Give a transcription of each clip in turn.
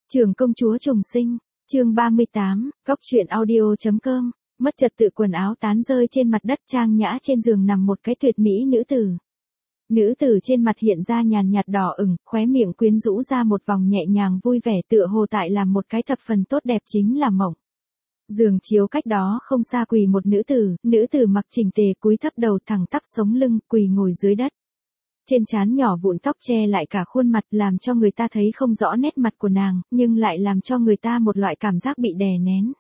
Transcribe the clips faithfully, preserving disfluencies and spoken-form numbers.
Trưởng công chúa trùng sinh, chương ba mươi tám, góc truyện audio.com, mất trật tự quần áo tán rơi trên mặt đất, trang nhã trên giường nằm một cái tuyệt mỹ nữ tử. Nữ tử trên mặt hiện ra nhàn nhạt đỏ ửng, khóe miệng quyến rũ ra một vòng nhẹ nhàng vui vẻ, tựa hồ tại làm một cái thập phần tốt đẹp chính là mộng. Giường chiếu cách đó không xa quỳ một nữ tử, nữ tử mặc chỉnh tề, cúi thấp đầu, thẳng tắp sống lưng, quỳ ngồi dưới đất. Trên trán nhỏ vụn tóc che lại cả khuôn mặt, làm cho người ta thấy không rõ nét mặt của nàng, nhưng lại làm cho người ta một loại cảm giác bị đè nén.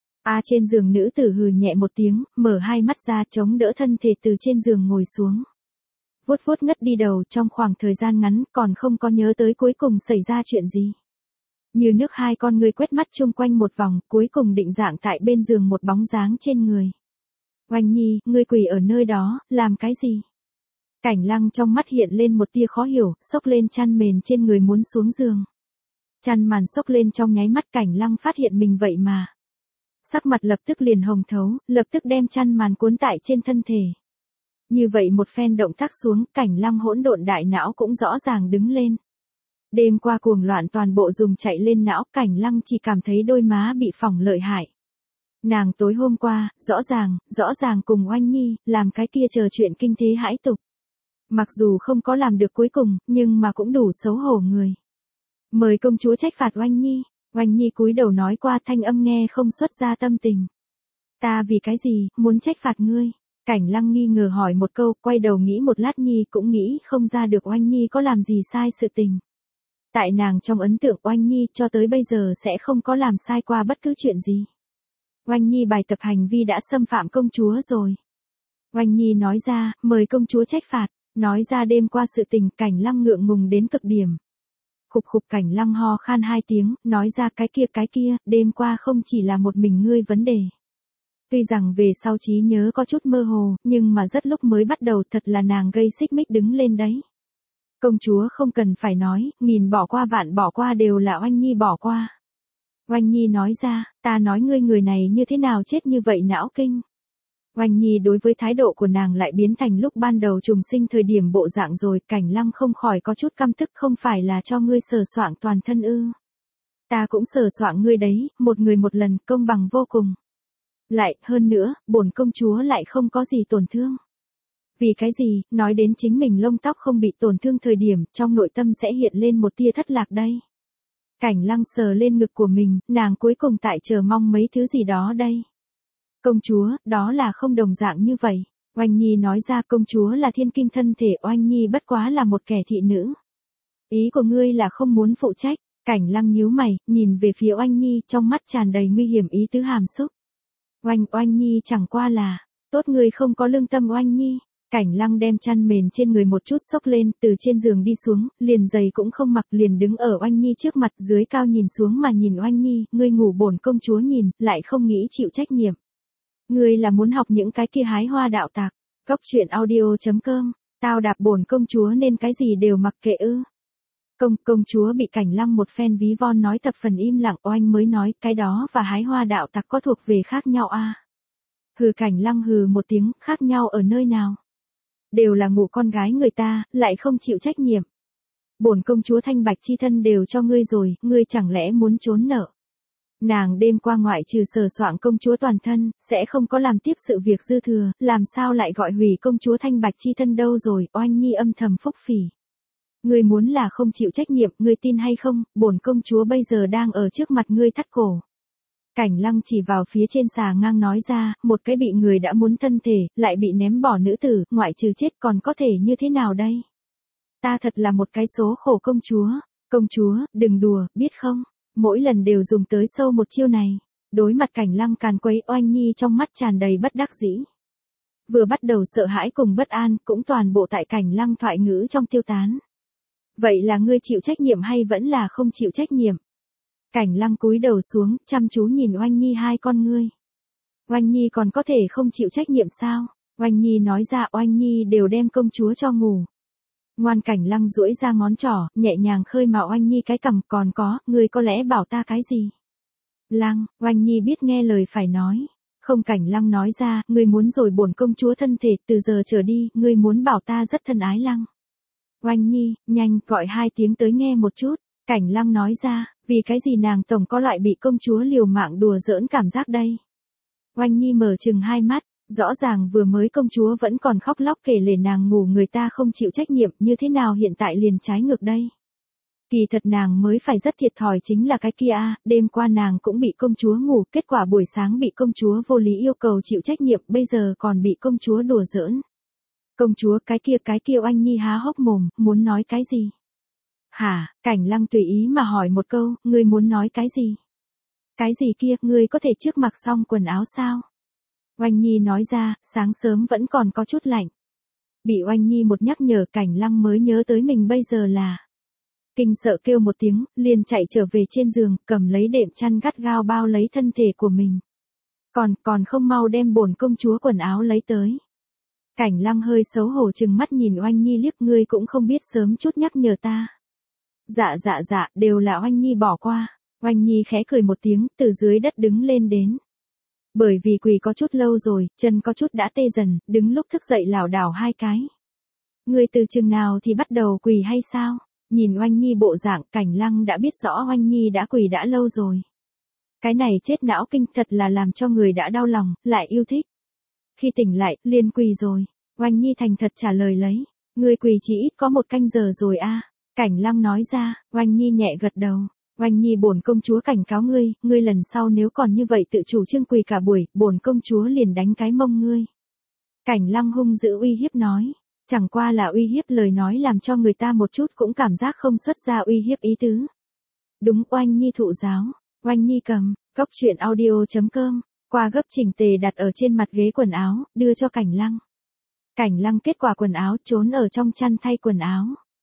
A trên giường nữ tử hừ nhẹ một tiếng, mở hai mắt ra, chống đỡ thân thể từ trên giường ngồi xuống. Vuốt vuốt ngất đi đầu, trong khoảng thời gian ngắn còn không có nhớ tới cuối cùng xảy ra chuyện gì. Như nước hai con ngươi quét mắt chung quanh một vòng, cuối cùng định dạng tại bên giường một bóng dáng trên người. Oanh Nhi, ngươi quỳ ở nơi đó, làm cái gì? Cảnh Lăng trong mắt hiện lên một tia khó hiểu, xốc lên chăn mền trên người muốn xuống giường. Chăn màn xốc lên trong nháy mắt, Cảnh Lăng phát hiện mình vậy mà. Sắc mặt lập tức liền hồng thấu, lập tức đem chăn màn cuốn tại trên thân thể. Như vậy một phen động tác xuống, Cảnh Lăng hỗn độn đại não cũng rõ ràng đứng lên. Đêm qua cuồng loạn toàn bộ dùng chạy lên não, Cảnh Lăng chỉ cảm thấy đôi má bị phỏng lợi hại. Nàng tối hôm qua, rõ ràng, rõ ràng cùng Oanh Nhi, làm cái kia chờ chuyện kinh thế hãi tục. Mặc dù không có làm được cuối cùng, nhưng mà cũng đủ xấu hổ người. Mời công chúa trách phạt Oanh Nhi. Oanh Nhi cúi đầu nói qua, thanh âm nghe không xuất ra tâm tình. Ta vì cái gì, muốn trách phạt ngươi? Cảnh Lăng nghi ngờ hỏi một câu, quay đầu nghĩ một lát Nhi cũng nghĩ không ra được Oanh Nhi có làm gì sai sự tình. Tại nàng trong ấn tượng Oanh Nhi cho tới bây giờ sẽ không có làm sai qua bất cứ chuyện gì. Oanh Nhi bài tập hành vi đã xâm phạm công chúa rồi. Oanh Nhi nói ra, mời công chúa trách phạt. Nói ra đêm qua sự tình, Cảnh Lăng ngượng ngùng đến cực điểm. Khục khục, Cảnh Lăng ho khan hai tiếng, nói ra cái kia cái kia, đêm qua không chỉ là một mình ngươi vấn đề. Tuy rằng về sau trí nhớ có chút mơ hồ, nhưng mà rất lúc mới bắt đầu thật là nàng gây xích mích đứng lên đấy. Công chúa không cần phải nói, nghìn bỏ qua vạn bỏ qua đều là Oanh Nhi bỏ qua. Oanh Nhi nói ra, ta nói ngươi người này như thế nào chết như vậy não kinh. Oanh Nhi đối với thái độ của nàng lại biến thành lúc ban đầu trùng sinh thời điểm bộ dạng rồi, Cảnh Lăng không khỏi có chút căm tức, không phải là cho ngươi sờ soạng toàn thân ư. Ta cũng sờ soạng ngươi đấy, một người một lần, công bằng vô cùng. Lại, hơn nữa, bổn công chúa lại không có gì tổn thương. Vì cái gì, nói đến chính mình lông tóc không bị tổn thương thời điểm, trong nội tâm sẽ hiện lên một tia thất lạc đây. Cảnh Lăng sờ lên ngực của mình, nàng cuối cùng tại chờ mong mấy thứ gì đó đây. Công chúa, đó là không đồng dạng như vậy. Oanh Nhi nói ra, công chúa là thiên kim thân thể, Oanh Nhi bất quá là một kẻ thị nữ. Ý của ngươi là không muốn phụ trách. Cảnh Lăng nhíu mày, nhìn về phía Oanh Nhi, trong mắt tràn đầy nguy hiểm ý tứ hàm xúc. Oanh, Oanh Nhi chẳng qua là, tốt ngươi không có lương tâm Oanh Nhi. Cảnh Lăng đem chăn mền trên người một chút xốc lên, từ trên giường đi xuống, liền giày cũng không mặc, liền đứng ở Oanh Nhi trước mặt, dưới cao nhìn xuống mà nhìn Oanh Nhi, ngươi ngủ bổn công chúa nhìn, lại không nghĩ chịu trách nhiệm. Ngươi là muốn học những cái kia hái hoa đạo tạc. Góc truyện audio.com, tao đạp bổn công chúa nên cái gì đều mặc kệ ư. Công, công chúa bị Cảnh Lăng một phen ví von nói thập phần im lặng, Oanh mới nói, cái đó và hái hoa đạo tặc có thuộc về khác nhau à. Hừ, Cảnh Lăng hừ một tiếng, khác nhau ở nơi nào? Đều là ngủ con gái người ta, lại không chịu trách nhiệm. Bổn công chúa thanh bạch chi thân đều cho ngươi rồi, ngươi chẳng lẽ muốn trốn nợ? Nàng đêm qua ngoại trừ sờ soạng công chúa toàn thân, sẽ không có làm tiếp sự việc dư thừa, làm sao lại gọi hủy công chúa thanh bạch chi thân đâu rồi, Oanh Nhi âm thầm phúc phỉ. Ngươi muốn là không chịu trách nhiệm, ngươi tin hay không, bổn công chúa bây giờ đang ở trước mặt ngươi thắt cổ. Cảnh Lăng chỉ vào phía trên xà ngang nói ra, một cái bị người đã muốn thân thể, lại bị ném bỏ nữ tử, ngoại trừ chết còn có thể như thế nào đây? Ta thật là một cái số khổ công chúa. Công chúa, đừng đùa, biết không? Mỗi lần đều dùng tới sâu một chiêu này. Đối mặt Cảnh Lăng càn quấy, Oanh Nhi trong mắt tràn đầy bất đắc dĩ. Vừa bắt đầu sợ hãi cùng bất an, cũng toàn bộ tại Cảnh Lăng thoại ngữ trong tiêu tán. Vậy là ngươi chịu trách nhiệm hay vẫn là không chịu trách nhiệm? Cảnh Lăng cúi đầu xuống, chăm chú nhìn Oanh Nhi hai con ngươi. Oanh Nhi còn có thể không chịu trách nhiệm sao? Oanh Nhi nói ra, Oanh Nhi đều đem công chúa cho ngủ. Ngoan. Cảnh Lăng duỗi ra ngón trỏ, nhẹ nhàng khơi mào Oanh Nhi cái cằm, còn có, ngươi có lẽ bảo ta cái gì? Lăng, Oanh Nhi biết nghe lời phải nói. Không. Cảnh Lăng nói ra, ngươi muốn rồi bổn công chúa thân thể, từ giờ trở đi, ngươi muốn bảo ta rất thân ái Lăng. Oanh Nhi, nhanh, gọi hai tiếng tới nghe một chút. Cảnh Lăng nói ra, vì cái gì nàng tổng có loại bị công chúa liều mạng đùa giỡn cảm giác đây. Oanh Nhi mở chừng hai mắt, rõ ràng vừa mới công chúa vẫn còn khóc lóc kể lể nàng ngủ người ta không chịu trách nhiệm, như thế nào hiện tại liền trái ngược đây. Kỳ thật nàng mới phải rất thiệt thòi chính là cái kia a, đêm qua nàng cũng bị công chúa ngủ, kết quả buổi sáng bị công chúa vô lý yêu cầu chịu trách nhiệm, bây giờ còn bị công chúa đùa giỡn. Công chúa cái kia cái kia Oanh Nhi há hốc mồm, muốn nói cái gì? Hả, Cảnh Lăng tùy ý mà hỏi một câu, ngươi muốn nói cái gì? Cái gì kia, ngươi có thể trước mặc xong quần áo sao? Oanh Nhi nói ra, sáng sớm vẫn còn có chút lạnh. Bị Oanh Nhi một nhắc nhở, Cảnh Lăng mới nhớ tới mình bây giờ là. Kinh sợ kêu một tiếng, liền chạy trở về trên giường, cầm lấy đệm chăn gắt gao bao lấy thân thể của mình. Còn, còn không mau đem bổn công chúa quần áo lấy tới. Cảnh Lăng hơi xấu hổ chừng mắt nhìn Oanh Nhi liếc, ngươi cũng không biết sớm chút nhắc nhở ta. Dạ dạ dạ, đều là Oanh Nhi bỏ qua. Oanh Nhi khẽ cười một tiếng, từ dưới đất đứng lên đến. Bởi vì quỳ có chút lâu rồi, chân có chút đã tê dần, đứng lúc thức dậy lảo đảo hai cái. Ngươi từ chừng nào thì bắt đầu quỳ hay sao? Nhìn Oanh Nhi bộ dạng, Cảnh Lăng đã biết rõ Oanh Nhi đã quỳ đã lâu rồi. Cái này chết não kinh thật là làm cho người đã đau lòng, lại yêu thích. Khi tỉnh lại, liền quỳ rồi. Oanh Nhi thành thật trả lời lấy. Ngươi quỳ chỉ ít có một canh giờ rồi a. Cảnh Lăng nói ra. Oanh Nhi nhẹ gật đầu. Oanh Nhi bổn công chúa cảnh cáo ngươi, ngươi lần sau nếu còn như vậy tự chủ trương quỳ cả buổi, bổn công chúa liền đánh cái mông ngươi. Cảnh Lăng hung dữ uy hiếp nói. Chẳng qua là uy hiếp, lời nói làm cho người ta một chút cũng cảm giác không xuất ra uy hiếp ý tứ. Đúng, Oanh Nhi thụ giáo. Oanh Nhi cầm, góc truyện audio chấm com, qua gấp chỉnh tề đặt ở trên mặt ghế quần áo, đưa cho Cảnh Lăng. Cảnh Lăng kết quả quần áo trốn ở trong chăn thay quần áo.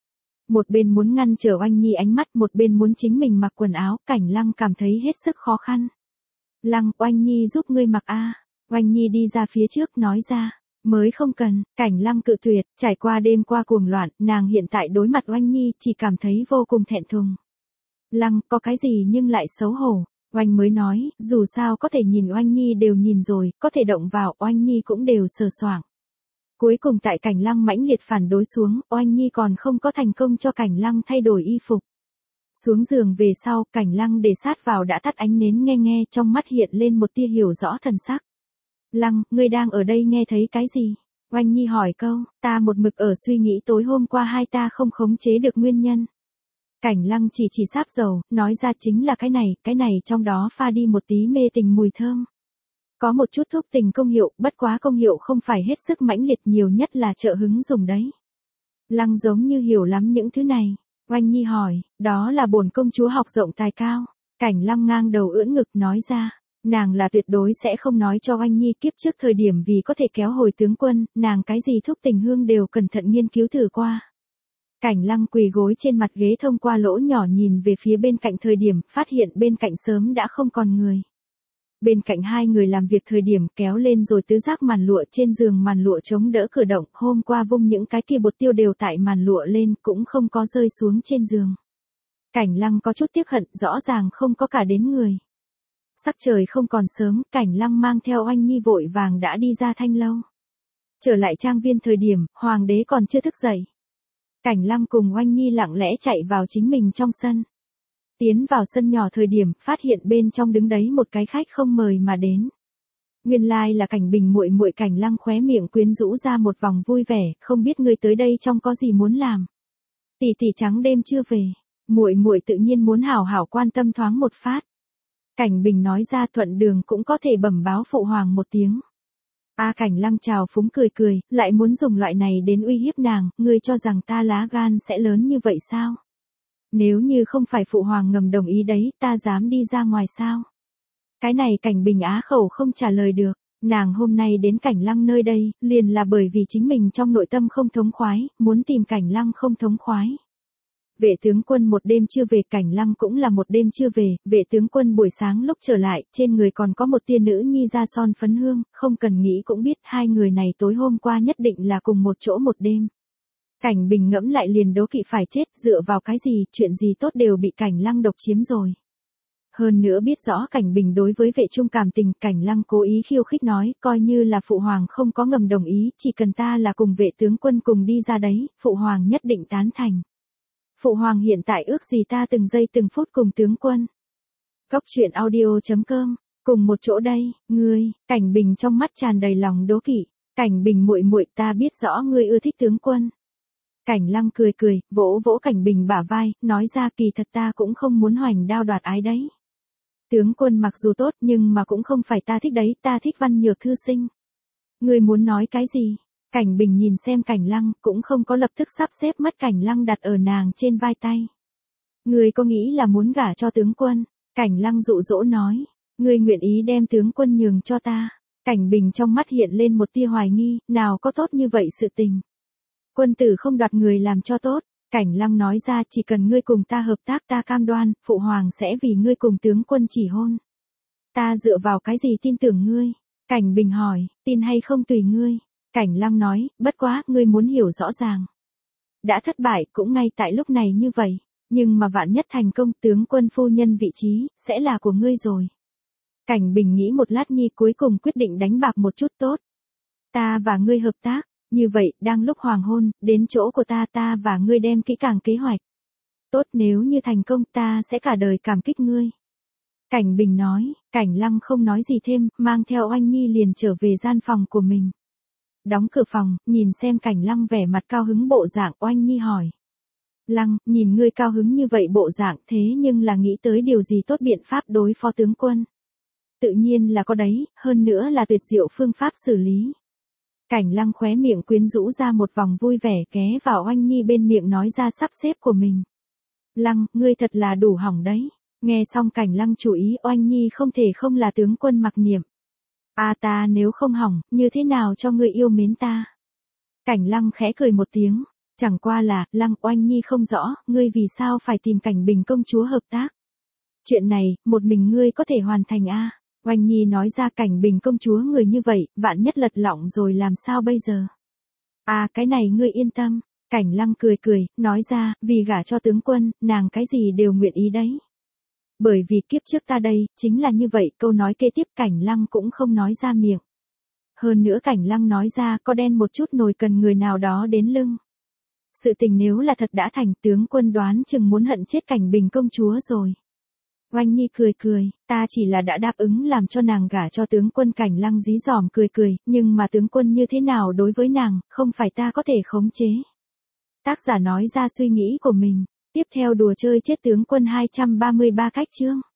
Một bên muốn ngăn trở Oanh Nhi ánh mắt, một bên muốn chính mình mặc quần áo, Cảnh Lăng cảm thấy hết sức khó khăn. Lăng, Oanh Nhi giúp ngươi mặc a. Oanh Nhi đi ra phía trước nói ra. Mới không cần, Cảnh Lăng cự tuyệt, trải qua đêm qua cuồng loạn, nàng hiện tại đối mặt Oanh Nhi chỉ cảm thấy vô cùng thẹn thùng. Lăng, có cái gì nhưng lại xấu hổ. Oanh mới nói, dù sao có thể nhìn Oanh Nhi đều nhìn rồi, có thể động vào, Oanh Nhi cũng đều sờ soạng. Cuối cùng tại Cảnh Lăng mãnh liệt phản đối xuống, Oanh Nhi còn không có thành công cho Cảnh Lăng thay đổi y phục. Xuống giường về sau, Cảnh Lăng để sát vào đã tắt ánh nến nghe nghe, trong mắt hiện lên một tia hiểu rõ thần sắc. Lăng, ngươi đang ở đây nghe thấy cái gì? Oanh Nhi hỏi câu, ta một mực ở suy nghĩ tối hôm qua hai ta không khống chế được nguyên nhân. Cảnh Lăng chỉ chỉ sáp dầu, nói ra chính là cái này, cái này trong đó pha đi một tí mê tình mùi thơm. Có một chút thúc tình công hiệu, bất quá công hiệu không phải hết sức mãnh liệt, nhiều nhất là trợ hứng dùng đấy. Lăng giống như hiểu lắm những thứ này. Oanh Nhi hỏi, đó là bổn công chúa học rộng tài cao. Cảnh Lăng ngang đầu ưỡn ngực nói ra. Nàng là tuyệt đối sẽ không nói cho Oanh Nhi kiếp trước thời điểm vì có thể kéo hồi tướng quân, nàng cái gì thúc tình hương đều cẩn thận nghiên cứu thử qua. Cảnh Lăng quỳ gối trên mặt ghế thông qua lỗ nhỏ nhìn về phía bên cạnh thời điểm, phát hiện bên cạnh sớm đã không còn người. Bên cạnh hai người làm việc thời điểm kéo lên rồi tứ giác màn lụa trên giường, màn lụa chống đỡ cử động, hôm qua vung những cái kia bột tiêu đều tại màn lụa lên, cũng không có rơi xuống trên giường. Cảnh Lăng có chút tiếc hận, rõ ràng không có cả đến người. Sắc trời không còn sớm, Cảnh Lăng mang theo Oanh Nhi vội vàng đã đi ra thanh lâu. Trở lại trang viên thời điểm, hoàng đế còn chưa thức dậy. Cảnh Lăng cùng Oanh Nhi lặng lẽ chạy vào chính mình trong sân. Tiến vào sân nhỏ thời điểm, phát hiện bên trong đứng đấy một cái khách không mời mà đến. Nguyên lai like là Cảnh Bình muội muội. Cảnh Lăng khóe miệng quyến rũ ra một vòng vui vẻ, không biết ngươi tới đây trong có gì muốn làm. Tỷ tỷ trắng đêm chưa về, muội muội tự nhiên muốn hảo hảo quan tâm thoáng một phát. Cảnh Bình nói ra, thuận đường cũng có thể bẩm báo phụ hoàng một tiếng. A Cảnh Lăng chào phúng cười cười, lại muốn dùng loại này đến uy hiếp nàng, ngươi cho rằng ta lá gan sẽ lớn như vậy sao? Nếu như không phải phụ hoàng ngầm đồng ý đấy, ta dám đi ra ngoài sao? Cái này Cảnh Bình á khẩu không trả lời được, nàng hôm nay đến Cảnh Lăng nơi đây, liền là bởi vì chính mình trong nội tâm không thống khoái, muốn tìm Cảnh Lăng không thống khoái. Vệ tướng quân một đêm chưa về, Cảnh Lăng cũng là một đêm chưa về, vệ tướng quân buổi sáng lúc trở lại, trên người còn có một tia nữ nhi da son phấn hương, không cần nghĩ cũng biết hai người này tối hôm qua nhất định là cùng một chỗ một đêm. Cảnh Bình ngẫm lại liền đố kỵ phải chết, dựa vào cái gì, chuyện gì tốt đều bị Cảnh Lăng độc chiếm rồi. Hơn nữa biết rõ Cảnh Bình đối với vệ trung cảm tình, Cảnh Lăng cố ý khiêu khích nói, coi như là phụ hoàng không có ngầm đồng ý, chỉ cần ta là cùng vệ tướng quân cùng đi ra đấy, phụ hoàng nhất định tán thành. Phụ hoàng hiện tại ước gì ta từng giây từng phút cùng tướng quân. Cốc truyện audio chấm com, cùng một chỗ đây, ngươi, Cảnh Bình trong mắt tràn đầy lòng đố kỵ. Cảnh Bình muội muội, ta biết rõ ngươi ưa thích tướng quân. Cảnh Lăng cười cười, vỗ vỗ Cảnh Bình bả vai, nói ra kỳ thật ta cũng không muốn hoành đao đoạt ái đấy. Tướng quân mặc dù tốt nhưng mà cũng không phải ta thích đấy, ta thích văn nhược thư sinh. Ngươi muốn nói cái gì? Cảnh Bình nhìn xem Cảnh Lăng, cũng không có lập tức sắp xếp mất Cảnh Lăng đặt ở nàng trên vai tay. Ngươi có nghĩ là muốn gả cho tướng quân? Cảnh Lăng dụ dỗ nói, ngươi nguyện ý đem tướng quân nhường cho ta. Cảnh Bình trong mắt hiện lên một tia hoài nghi, nào có tốt như vậy sự tình. Quân tử không đoạt người làm cho tốt. Cảnh Lăng nói ra, chỉ cần ngươi cùng ta hợp tác ta cam đoan, phụ hoàng sẽ vì ngươi cùng tướng quân chỉ hôn. Ta dựa vào cái gì tin tưởng ngươi? Cảnh Bình hỏi, tin hay không tùy ngươi. Cảnh Lăng nói, bất quá, ngươi muốn hiểu rõ ràng. Đã thất bại cũng ngay tại lúc này như vậy, nhưng mà vạn nhất thành công, tướng quân phu nhân vị trí, sẽ là của ngươi rồi. Cảnh Bình nghĩ một lát nhi cuối cùng quyết định đánh bạc một chút tốt. Ta và ngươi hợp tác, như vậy, đang lúc hoàng hôn, đến chỗ của ta ta và ngươi đem kỹ càng kế hoạch. Tốt, nếu như thành công ta sẽ cả đời cảm kích ngươi. Cảnh Bình nói, Cảnh Lăng không nói gì thêm, mang theo Oanh Nhi liền trở về gian phòng của mình. Đóng cửa phòng, nhìn xem Cảnh Lăng vẻ mặt cao hứng bộ dạng, Oanh Nhi hỏi. Lăng, nhìn ngươi cao hứng như vậy bộ dạng thế nhưng là nghĩ tới điều gì tốt biện pháp đối phó tướng quân. Tự nhiên là có đấy, hơn nữa là tuyệt diệu phương pháp xử lý. Cảnh Lăng khóe miệng quyến rũ ra một vòng vui vẻ ghé vào Oanh Nhi bên miệng nói ra sắp xếp của mình. Lăng, ngươi thật là đủ hỏng đấy. Nghe xong Cảnh Lăng chú ý, Oanh Nhi không thể không là tướng quân mặc niệm. À ta nếu không hỏng, như thế nào cho ngươi yêu mến ta? Cảnh Lăng khẽ cười một tiếng. Chẳng qua là, Lăng, Oanh Nhi không rõ, ngươi vì sao phải tìm Cảnh Bình công chúa hợp tác. Chuyện này, một mình ngươi có thể hoàn thành a? À? Oanh Nhi nói ra, Cảnh Bình công chúa người như vậy, vạn nhất lật lọng rồi làm sao bây giờ? À cái này ngươi yên tâm. Cảnh Lăng cười cười, nói ra, vì gả cho tướng quân, nàng cái gì đều nguyện ý đấy. Bởi vì kiếp trước ta đây, chính là như vậy, câu nói kế tiếp Cảnh Lăng cũng không nói ra miệng. Hơn nữa Cảnh Lăng nói ra, có đen một chút nồi cần người nào đó đến lưng. Sự tình nếu là thật đã thành, tướng quân đoán chừng muốn hận chết Cảnh Bình công chúa rồi. Oanh Nhi cười cười, ta chỉ là đã đáp ứng làm cho nàng gả cho tướng quân. Cảnh Lăng dí dỏm cười cười, nhưng mà tướng quân như thế nào đối với nàng, không phải ta có thể khống chế. Tác giả nói ra suy nghĩ của mình, tiếp theo đùa chơi chết tướng quân hai trăm ba mươi ba cách chương.